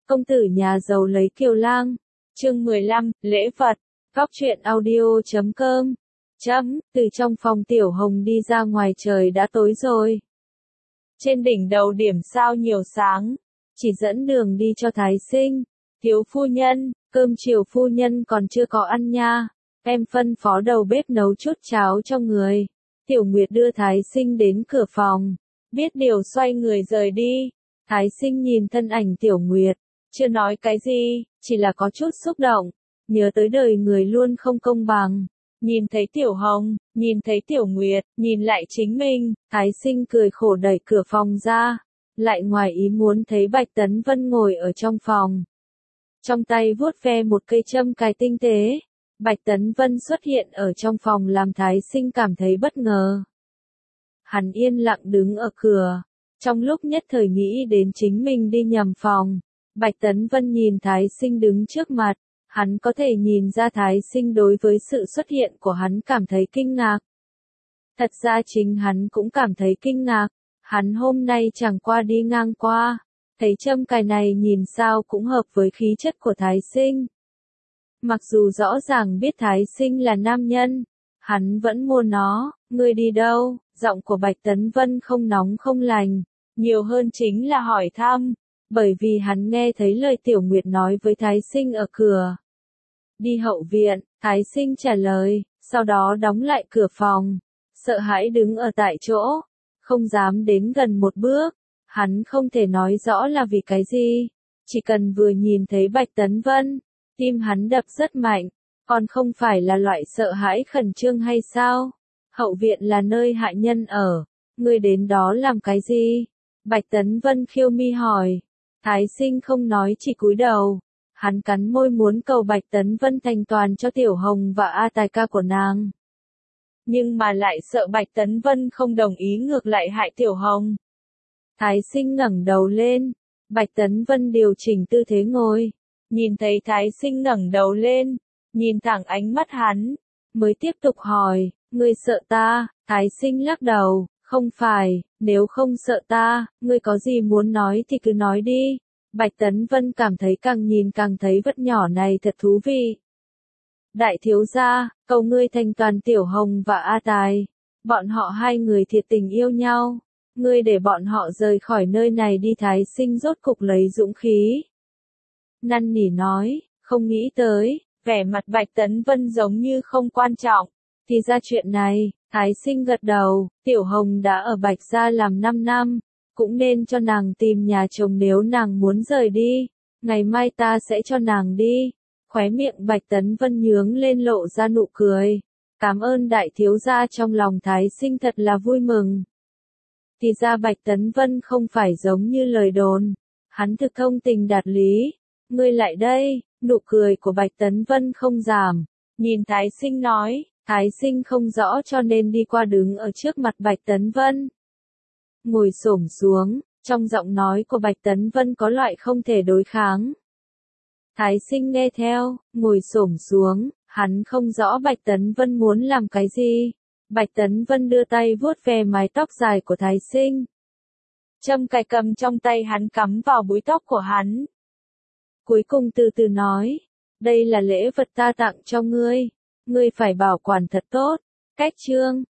Công tử nhà giàu lấy kiều lang. Chương 15, lễ vật. Góc truyện audio.com. Từ trong phòng Tiểu Hồng đi ra ngoài trời đã tối rồi. Trên đỉnh đầu điểm sao nhiều sáng, chỉ dẫn đường đi cho Thái Sinh. Thiếu phu nhân, cơm chiều phu nhân còn chưa có ăn nha. Em phân phó đầu bếp nấu chút cháo cho người. Tiểu Nguyệt đưa Thái Sinh đến cửa phòng. Biết điều xoay người rời đi. Thái Sinh nhìn thân ảnh Tiểu Nguyệt, chưa nói cái gì, chỉ là có chút xúc động. Nhớ tới đời người luôn không công bằng. Nhìn thấy Tiểu Hồng, nhìn thấy Tiểu Nguyệt, nhìn lại chính mình, Thái Sinh cười khổ đẩy cửa phòng ra. Lại ngoài ý muốn thấy Bạch Tấn Vân ngồi ở trong phòng. Trong tay vuốt ve một cây châm cài tinh tế. Bạch Tấn Vân xuất hiện ở trong phòng làm Thái Sinh cảm thấy bất ngờ. Hắn yên lặng đứng ở cửa. Trong lúc nhất thời nghĩ đến chính mình đi nhầm phòng. Bạch Tấn Vân nhìn Thái Sinh đứng trước mặt. Hắn có thể nhìn ra Thái Sinh đối với sự xuất hiện của hắn cảm thấy kinh ngạc. Thật ra chính hắn cũng cảm thấy kinh ngạc. Hắn hôm nay chẳng qua đi ngang qua. Thấy châm cài này nhìn sao cũng hợp với khí chất của Thái Sinh. Mặc dù rõ ràng biết Thái Sinh là nam nhân, hắn vẫn mua nó. Ngươi đi đâu? Giọng của Bạch Tấn Vân không nóng không lành, nhiều hơn chính là hỏi thăm, bởi vì hắn nghe thấy lời Tiểu Nguyệt nói với Thái Sinh ở cửa. Đi hậu viện, Thái Sinh trả lời, sau đó đóng lại cửa phòng, sợ hãi đứng ở tại chỗ, không dám đến gần một bước. Hắn không thể nói rõ là vì cái gì, chỉ cần vừa nhìn thấy Bạch Tấn Vân, tim hắn đập rất mạnh, còn không phải là loại sợ hãi khẩn trương hay sao? Hậu viện là nơi hạ nhân ở, ngươi đến đó làm cái gì? Bạch Tấn Vân khiêu mi hỏi. Thái Sinh không nói chỉ cúi đầu, hắn cắn môi muốn cầu Bạch Tấn Vân thành toàn cho Tiểu Hồng và A Tài ca của nàng. Nhưng mà lại sợ Bạch Tấn Vân không đồng ý ngược lại hại Tiểu Hồng. Thái Sinh ngẩng đầu lên, Bạch Tấn Vân điều chỉnh tư thế ngồi, nhìn thấy Thái Sinh ngẩng đầu lên, nhìn thẳng ánh mắt hắn, mới tiếp tục hỏi, ngươi sợ ta? Thái Sinh lắc đầu, không phải, nếu không sợ ta, ngươi có gì muốn nói thì cứ nói đi. Bạch Tấn Vân cảm thấy càng nhìn càng thấy vật nhỏ này thật thú vị. Đại thiếu gia, cầu ngươi thành toàn Tiểu Hồng và A Tài, bọn họ hai người thiệt tình yêu nhau. Ngươi để bọn họ rời khỏi nơi này đi. Thái Sinh rốt cục lấy dũng khí. Năn nỉ nói, không nghĩ tới, vẻ mặt Bạch Tấn Vân giống như không quan trọng. Thì ra chuyện này, Thái Sinh gật đầu, Tiểu Hồng đã ở Bạch Gia làm 5 năm, cũng nên cho nàng tìm nhà chồng nếu nàng muốn rời đi. Ngày mai ta sẽ cho nàng đi. Khóe miệng Bạch Tấn Vân nhướng lên lộ ra nụ cười. Cảm ơn đại thiếu gia. Trong lòng Thái Sinh thật là vui mừng. Thì ra Bạch Tấn Vân không phải giống như lời đồn. Hắn thực thông tình đạt lý. Ngươi lại đây, nụ cười của Bạch Tấn Vân không giảm. Nhìn Thái Sinh nói, Thái Sinh không rõ cho nên đi qua đứng ở trước mặt Bạch Tấn Vân. Ngồi xổm xuống, trong giọng nói của Bạch Tấn Vân có loại không thể đối kháng. Thái Sinh nghe theo, ngồi xổm xuống, hắn không rõ Bạch Tấn Vân muốn làm cái gì. Bạch Tấn Vân đưa tay vuốt ve mái tóc dài của Thái Sinh. Châm cài cầm trong tay hắn cắm vào búi tóc của hắn. Cuối cùng từ từ nói, đây là lễ vật ta tặng cho ngươi. Ngươi phải bảo quản thật tốt. Cách chương,